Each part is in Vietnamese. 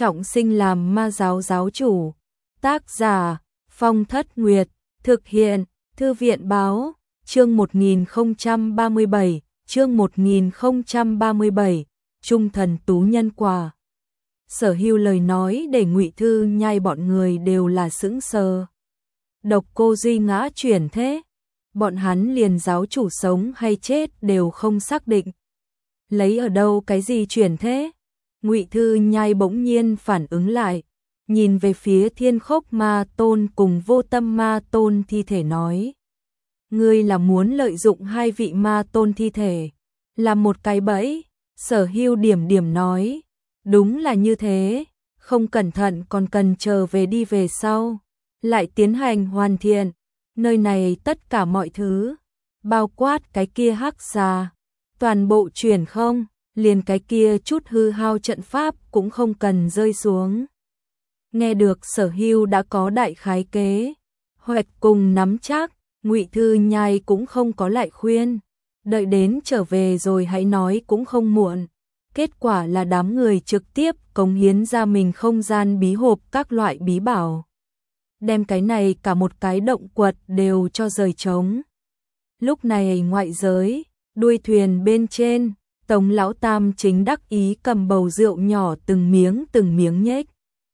trọng sinh làm ma giáo giáo chủ. Tác giả Phong Thất Nguyệt, thực hiện Thư viện Báo, chương 1037, chương 1037, Trung thần tú nhân quả. Sở Hưu lời nói để Ngụy Thư Nhai bọn người đều là sững sờ. Độc Cô Duy ngã chuyển thế, bọn hắn liền giáo chủ sống hay chết đều không xác định. Lấy ở đâu cái gì chuyển thế? Ngụy Thư Nhai bỗng nhiên phản ứng lại, nhìn về phía Thiên Khốc Ma Tôn cùng Vô Tâm Ma Tôn thi thể nói: ngươi là muốn lợi dụng hai vị ma tôn thi thể làm một cái bẫy? Sở Hưu điểm điểm nói: đúng là như thế, không cẩn thận còn cần chờ về đi về sau lại tiến hành hoàn thiện. Nơi này tất cả mọi thứ, bao quát cái kia hắc xà, toàn bộ chuyển không, liền cái kia chút hư hao trận pháp cũng không cần rơi xuống. Nghe được Sở Hưu đã có đại khái kế hoạch cùng nắm chắc, Ngụy Thư Nhai cũng không có lại khuyên, đợi đến trở về rồi hãy nói cũng không muộn. Kết quả là đám người trực tiếp cống hiến ra mình không gian bí hộp các loại bí bảo, đem cái này cả một cái động quật đều cho rời trống. Lúc này ngoại giới, đuôi thuyền bên trên, Tống Lão Tam chính đắc ý cầm bầu rượu nhỏ từng miếng nhếch.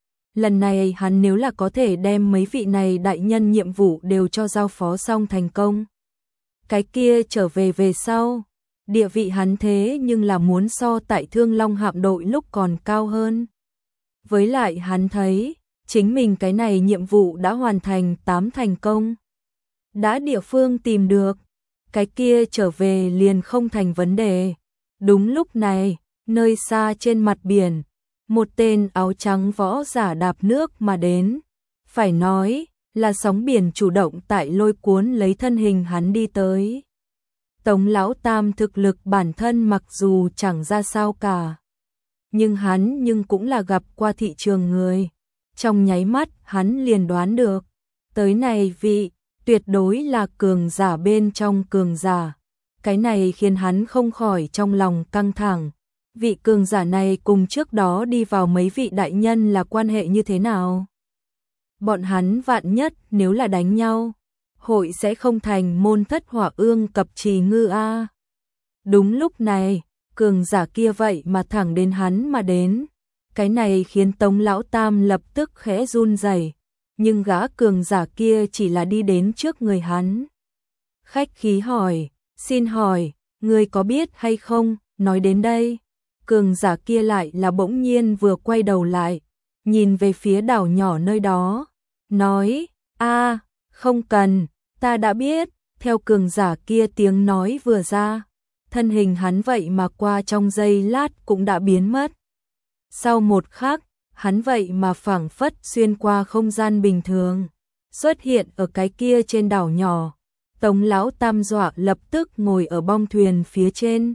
Lần này hắn nếu là có thể đem mấy vị này đại nhân nhiệm vụ đều cho giao phó xong thành công, cái kia trở về về sau, địa vị hắn thế nhưng là muốn so tại Thương Long hạm đội lúc còn cao hơn. Với lại hắn thấy, chính mình cái này nhiệm vụ đã hoàn thành 8 thành công. Đã địa phương tìm được, cái kia trở về liền không thành vấn đề. Đúng lúc này, nơi xa trên mặt biển, một tên áo trắng võ giả đạp nước mà đến. Phải nói là sóng biển chủ động tại lôi cuốn lấy thân hình hắn đi tới. Tống Lão Tam thực lực bản thân mặc dù chẳng ra sao cả, nhưng hắn cũng là gặp qua thị trường người. Trong nháy mắt hắn liền đoán được, tới này vị tuyệt đối là cường giả bên trong cường giả. Cái này khiến hắn không khỏi trong lòng căng thẳng. Vị cường giả này cùng trước đó đi vào mấy vị đại nhân là quan hệ như thế nào? Bọn hắn vạn nhất nếu là đánh nhau, hội sẽ không thành môn thất hỏa ương cập trì ngư a. Đúng lúc này, cường giả kia vậy mà thẳng đến hắn mà đến. Cái này khiến Tống Lão Tam lập tức khẽ run rẩy, nhưng gã cường giả kia chỉ là đi đến trước người hắn. Khách khí hỏi: xin hỏi, ngươi có biết hay không? Nói đến đây, cường giả kia lại là bỗng nhiên vừa quay đầu lại, nhìn về phía đảo nhỏ nơi đó, nói: a, không cần, ta đã biết. Theo cường giả kia tiếng nói vừa ra, thân hình hắn vậy mà qua trong giây lát cũng đã biến mất. Sau một khắc, hắn vậy mà phảng phất xuyên qua không gian bình thường, xuất hiện ở cái kia trên đảo nhỏ. Tống Lão Tam dọa lập tức ngồi ở bong thuyền phía trên.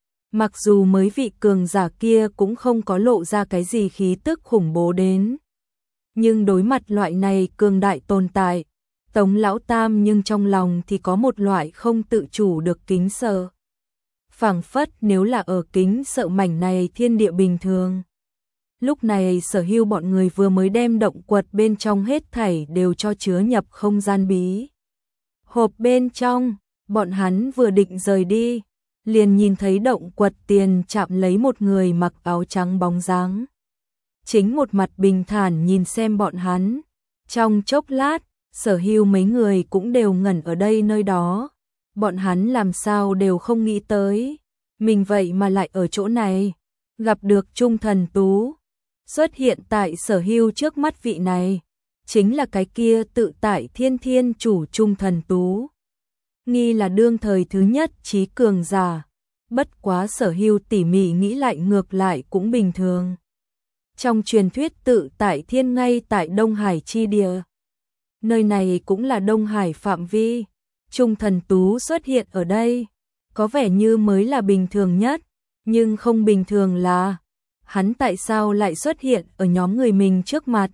Mặc dù mấy vị cường giả kia cũng không có lộ ra cái gì khí tức khủng bố đến, nhưng đối mặt loại này cường đại tồn tại, Tống Lão Tam nhưng trong lòng thì có một loại không tự chủ được kính sợ. Phảng phất nếu là ở kính sợ mảnh này thiên địa bình thường. Lúc này Sở Hưu bọn người vừa mới đem động quật bên trong hết thảy đều cho chứa nhập không gian bí hộp bên trong. Bọn hắn vừa định rời đi, liền nhìn thấy động quật tiền chạm lấy một người mặc áo trắng bóng dáng, chính một mặt bình thản nhìn xem bọn hắn. Trong chốc lát, Sở Hưu mấy người cũng đều ngẩn ở đây nơi đó. Bọn hắn làm sao đều không nghĩ tới, mình vậy mà lại ở chỗ này, gặp được Trung thần tú. Xuất hiện tại Sở Hưu trước mắt vị này, chính là cái kia tự tại thiên chủ Trung thần tú. Nghi là đương thời thứ nhất trí cường giả. Bất quá Sở Hưu tỉ mỉ nghĩ lại ngược lại cũng bình thường. Trong truyền thuyết tự tại thiên ngay tại Đông Hải chi địa, nơi này cũng là Đông Hải phạm vi. Trung thần tú xuất hiện ở đây, có vẻ như mới là bình thường nhất, nhưng không bình thường là hắn tại sao lại xuất hiện ở nhóm người mình trước mặt?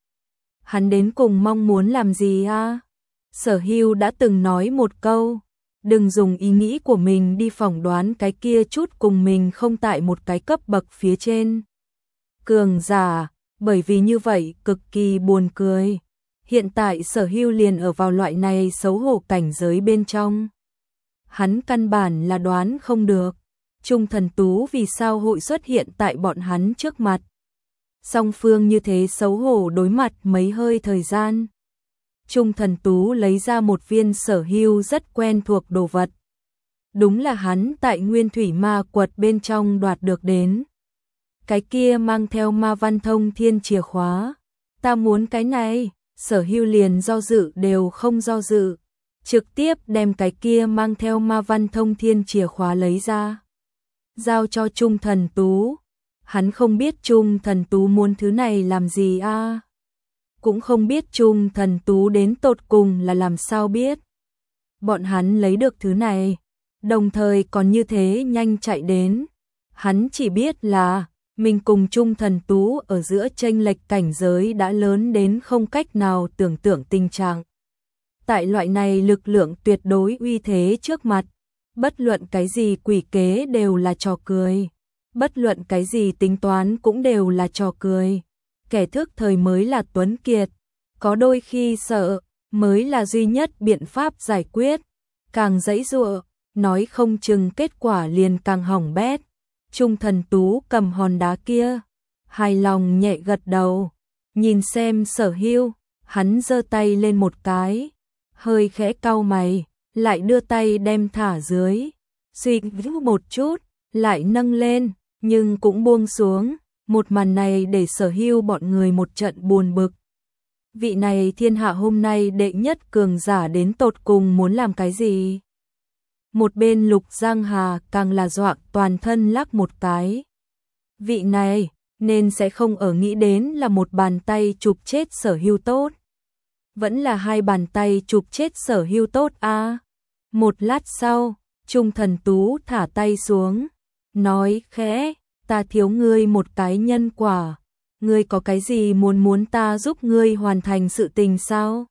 Hắn đến cùng mong muốn làm gì a? Sở Hưu đã từng nói một câu, đừng dùng ý nghĩ của mình đi phỏng đoán cái kia chút cùng mình không tại một cái cấp bậc phía trên. Cường giả, bởi vì như vậy cực kỳ buồn cười. Hiện tại Sở Hưu liền ở vào loại này xấu hổ cảnh giới bên trong. Hắn căn bản là đoán không được, Trung Thần Tú vì sao hội xuất hiện tại bọn hắn trước mặt. Song phương như thế xấu hổ đối mặt mấy hơi thời gian. Trung Thần Tú lấy ra một viên Sở Hưu rất quen thuộc đồ vật. Đúng là hắn tại Nguyên Thủy Ma Quật bên trong đoạt được đến. Cái kia mang theo Ma Văn Thông Thiên chìa khóa. Ta muốn cái này. Sở Hưu liền do dự đều không do dự, trực tiếp đem cái kia mang theo Ma Văn Thông Thiên chìa khóa lấy ra, giao cho Trung Thần Tú. Hắn không biết Trung Thần Tú muốn thứ này làm gì a, cũng không biết Trung Thần Tú đến tột cùng là làm sao biết. Bọn hắn lấy được thứ này, đồng thời còn như thế nhanh chạy đến. Hắn chỉ biết là mình cùng Trung Thần Tú ở giữa chênh lệch cảnh giới đã lớn đến không cách nào tưởng tượng tình trạng. Tại loại này lực lượng tuyệt đối uy thế trước mặt, bất luận cái gì quỷ kế đều là trò cười, bất luận cái gì tính toán cũng đều là trò cười. Kẻ thức thời mới là tuấn kiệt, có đôi khi sợ mới là duy nhất biện pháp giải quyết, càng giãy giụa, nói không chừng kết quả liền càng hỏng bét. Trung Thần Tú cầm hòn đá kia, hài lòng nhẹ gật đầu, nhìn xem Sở Hưu, hắn giơ tay lên một cái, hơi khẽ cau mày, lại đưa tay đem thả dưới, suy nghĩ một chút, lại nâng lên, nhưng cũng buông xuống. Một màn này để Sở Hưu bọn người một trận buồn bực. Vị này thiên hạ hôm nay đệ nhất cường giả đến tột cùng muốn làm cái gì? Một bên Lục Giang Hà càng là dọa toàn thân lắc một cái. Vị này nên sẽ không ở nghĩ đến là một bàn tay chụp chết Sở Hưu tốt, vẫn là hai bàn tay chụp chết Sở Hưu tốt a. Một lát sau, Trung Thần Tú thả tay xuống, nói khẽ, ta thiếu ngươi một cái nhân quả, ngươi có cái gì muốn ta giúp ngươi hoàn thành sự tình sao?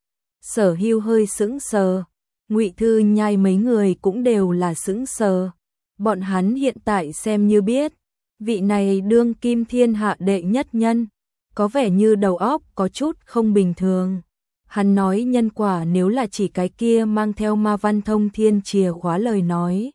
Sở Hưu hơi sững sờ, Ngụy Thư Nhai mấy người cũng đều là sững sờ. Bọn hắn hiện tại xem như biết, vị này đương kim thiên hạ đệ nhất nhân, có vẻ như đầu óc có chút không bình thường. Hắn nói nhân quả nếu là chỉ cái kia mang theo Ma Văn Thông Thiên chìa khóa lời nói,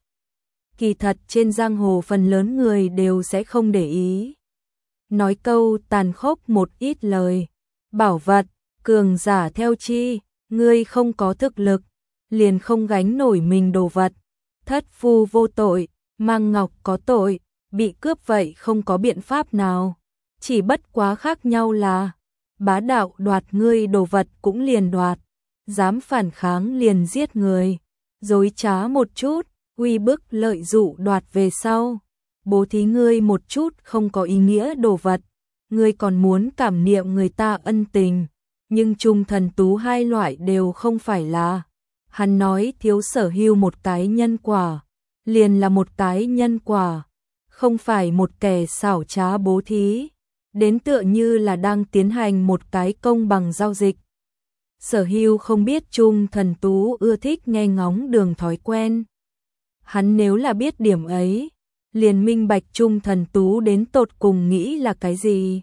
kỳ thật trên giang hồ phần lớn người đều sẽ không để ý. Nói câu tàn khốc một ít lời, bảo vật, cường giả theo chi, ngươi không có thực lực, liền không gánh nổi mình đồ vật. Thất phu vô tội, mang ngọc có tội, bị cướp vậy không có biện pháp nào. Chỉ bất quá khác nhau là, bá đạo đoạt ngươi đồ vật cũng liền đoạt, dám phản kháng liền giết người, dối trá một chút, uy bức lợi dụ đoạt về sau, bố thí ngươi một chút không có ý nghĩa đồ vật, ngươi còn muốn cảm niệm người ta ân tình, nhưng Trung Thần Tú hai loại đều không phải là. Hắn nói thiếu Sở Hưu một cái nhân quả, liền là một cái nhân quả, không phải một kẻ xảo trá bố thí, đến tựa như là đang tiến hành một cái công bằng giao dịch. Sở Hưu không biết Trung Thần Tú ưa thích nghe ngóng đường thói quen. Hắn nếu là biết điểm ấy, liền minh bạch Trung Thần Tú đến tột cùng nghĩ là cái gì.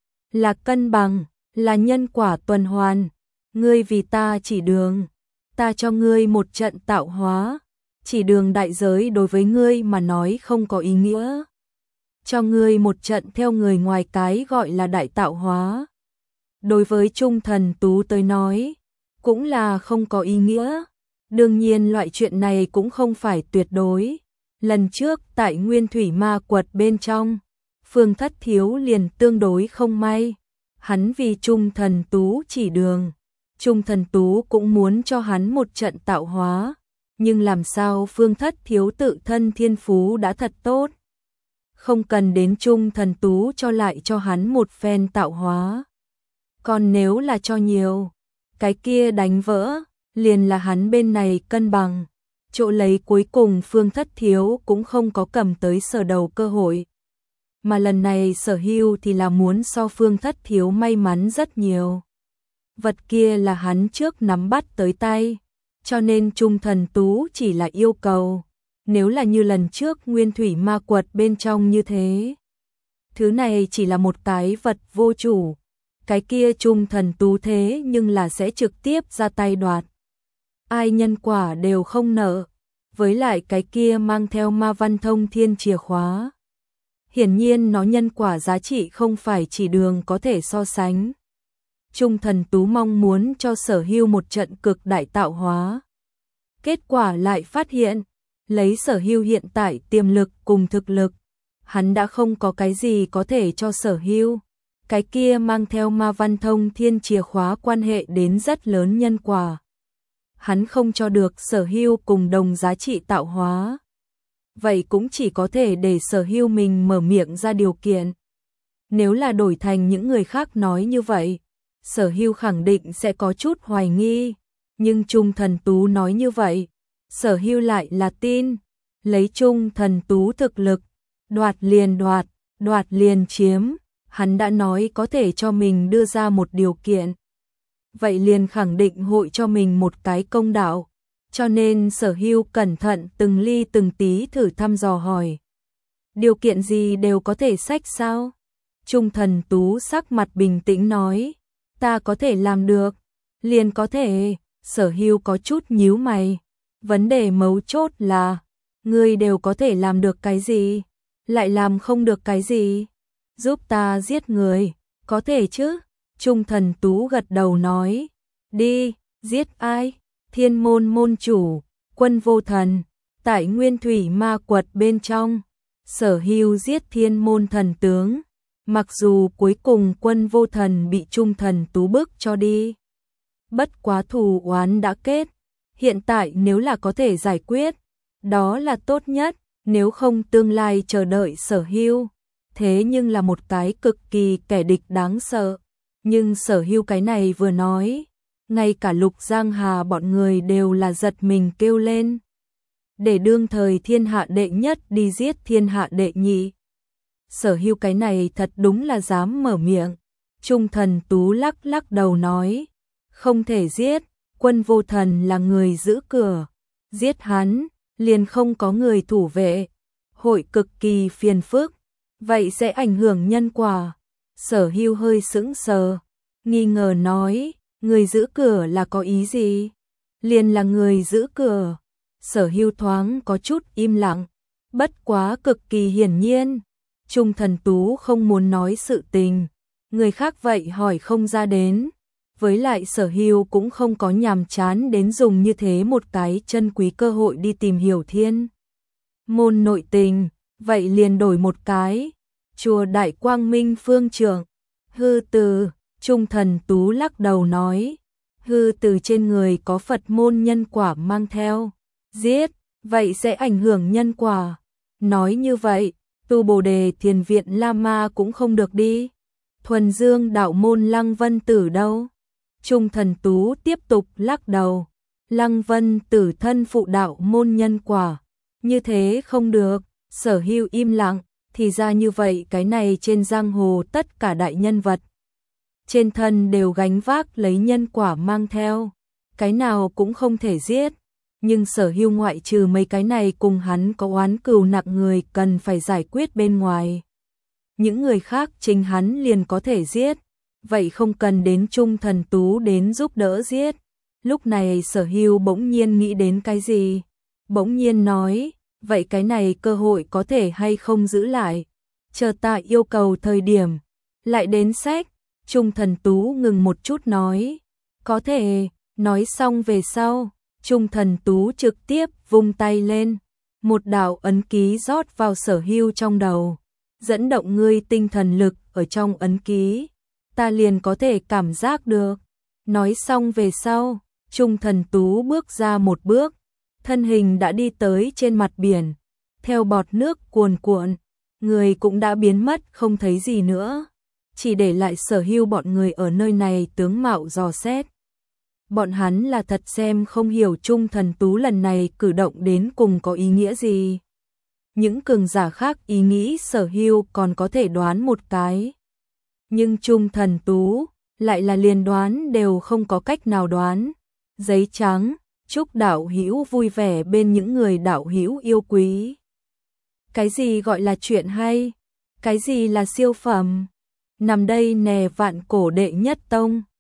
Là cân bằng, là nhân quả tuần hoàn, ngươi vì ta chỉ đường, ta cho ngươi một trận tạo hóa, chỉ đường đại giới đối với ngươi mà nói không có ý nghĩa. Cho ngươi một trận theo người ngoài cái gọi là đại tạo hóa, đối với Trung Thần Tú tới nói, cũng là không có ý nghĩa. Đương nhiên loại chuyện này cũng không phải tuyệt đối. Lần trước tại Nguyên Thủy Ma Quật bên trong, Phương Thất Thiếu liền tương đối không may. Hắn vì Trung Thần Tú chỉ đường, Trung Thần Tú cũng muốn cho hắn một trận tạo hóa. Nhưng làm sao Phương Thất Thiếu tự thân thiên phú đã thật tốt, không cần đến Trung Thần Tú cho lại cho hắn một phen tạo hóa. Còn nếu là cho nhiều, cái kia đánh vỡ, liền là hắn bên này cân bằng. Chỗ lấy cuối cùng Phương Thất Thiếu cũng không có cầm tới sở đầu cơ hội. Mà lần này Sở Hưu thì là muốn so Phương Thất Thiếu may mắn rất nhiều. Vật kia là hắn trước nắm bắt tới tay, cho nên Trung Thần Tú chỉ là yêu cầu. Nếu là như lần trước Nguyên Thủy Ma Quật bên trong như thế, Thứ này chỉ là một cái vật vô chủ. Cái kia Trung Thần Tú thế nhưng là sẽ trực tiếp ra tay đoạt. Ai nhân quả đều không nợ. Với lại cái kia mang theo ma văn thông thiên chìa khóa. Hiển nhiên nó nhân quả giá trị không phải chỉ đường có thể so sánh. Trung Thần Tú mong muốn cho Sở Hưu một trận cực đại tạo hóa. Kết quả lại phát hiện, lấy Sở Hưu hiện tại tiềm lực cùng thực lực, hắn đã không có cái gì có thể cho Sở Hưu. Cái kia mang theo ma văn thông thiên chìa khóa quan hệ đến rất lớn nhân quả. Hắn không cho được Sở Hưu cùng đồng giá trị tạo hóa. Vậy cũng chỉ có thể để Sở Hưu mình mở miệng ra điều kiện. Nếu là đổi thành những người khác nói như vậy, Sở Hưu khẳng định sẽ có chút hoài nghi. Nhưng Trung Thần Tú nói như vậy, Sở Hưu lại là tin. Lấy Trung Thần Tú thực lực, đoạt liền chiếm. Hắn đã nói có thể cho mình đưa ra một điều kiện. Vậy liền khẳng định hội cho mình một cái công đạo. Cho nên Sở Hưu cẩn thận từng ly từng tí thử thăm dò hỏi. Điều kiện gì đều có thể xách sao? Trung Thần Tú sắc mặt bình tĩnh nói. Ta có thể làm được. Liền có thể. Sở Hưu có chút nhíu mày. Vấn đề mấu chốt là, ngươi đều có thể làm được cái gì? Lại làm không được cái gì? Giúp ta giết người, có thể chứ? Trung Thần Tú gật đầu nói. Đi, giết ai? Thiên môn môn chủ, Quân Vô Thần, tại Nguyên Thủy Ma Quật bên trong. Sở Hưu giết thiên môn thần tướng. Mặc dù cuối cùng Quân Vô Thần bị Trung Thần Tú bức cho đi. Bất quá thù oán đã kết. Hiện tại nếu là có thể giải quyết, đó là tốt nhất. Nếu không tương lai chờ đợi Sở Hưu. Thế nhưng là một cái cực kỳ kẻ địch đáng sợ. Nhưng Sở Hưu cái này vừa nói, ngay cả Lục Giang Hà bọn người đều là giật mình kêu lên. Để đương thời thiên hạ đệ nhất đi giết thiên hạ đệ nhị. Sở Hưu cái này thật đúng là dám mở miệng. Trung Thần Tú lắc đầu nói, không thể giết, Quân Vô Thần là người giữ cửa. Giết hắn, liền không có người thủ vệ. Hội cực kỳ phiền phức. Vậy sẽ ảnh hưởng nhân quả. Sở Hưu hơi sững sờ, nghi ngờ nói, người giữ cửa là có ý gì? Liền là người giữ cửa. Sở Hưu thoáng có chút im lặng, bất quá cực kỳ hiển nhiên. Trung Thần Tú không muốn nói sự tình, người khác vậy hỏi không ra đến. Với lại Sở Hưu cũng không có nhàm chán đến dùng như thế một cái chân quý cơ hội đi tìm hiểu thiên môn nội tình, vậy liền đổi một cái. Chùa Đại Quang Minh Phương trưởng. Hư từ, Trung Thần Tú lắc đầu nói. Hư từ trên người có Phật môn nhân quả mang theo. Giết, vậy sẽ ảnh hưởng nhân quả. Nói như vậy, tu Bồ Đề Thiền Viện Lama cũng không được đi. Thuần Dương đạo môn Lăng Vân Tử đâu? Trung Thần Tú tiếp tục lắc đầu. Lăng Vân Tử thân phụ đạo môn nhân quả. Như thế không được. Sở Hưu im lặng. Thì ra như vậy, cái này trên giang hồ tất cả đại nhân vật trên thân đều gánh vác lấy nhân quả mang theo, cái nào cũng không thể giết. Nhưng Sở Hưu ngoại trừ mấy cái này cùng hắn có oán cừu nặng người cần phải giải quyết bên ngoài, những người khác chính hắn liền có thể giết, vậy không cần đến Trung Thần Tú đến giúp đỡ giết. Lúc này Sở Hưu bỗng nhiên nghĩ đến cái gì, bỗng nhiên nói, vậy cái này cơ hội có thể hay không giữ lại, chờ ta yêu cầu thời điểm lại đến sách. Trung Thần Tú ngừng một chút nói, có thể. Nói xong về sau, Trung Thần Tú trực tiếp vung tay lên, một đạo ấn ký rót vào Sở Hưu trong đầu, dẫn động ngươi tinh thần lực ở trong ấn ký, ta liền có thể cảm giác được. Nói xong về sau, Trung Thần Tú bước ra một bước, thân hình đã đi tới trên mặt biển, theo bọt nước cuồn cuộn, người cũng đã biến mất không thấy gì nữa, chỉ để lại Sở Hưu bọn người ở nơi này tướng mạo dò xét. Bọn hắn là thật xem không hiểu Trung Thần Tú lần này cử động đến cùng có ý nghĩa gì. Những cường giả khác ý nghĩ Sở Hưu còn có thể đoán một cái, nhưng Trung Thần Tú lại là liền đoán đều không có cách nào đoán. Giấy trắng, chúc đạo hữu vui vẻ bên những người đạo hữu yêu quý. Cái gì gọi là chuyện hay? Cái gì là siêu phẩm? Nằm đây nè, vạn cổ đệ nhất tông.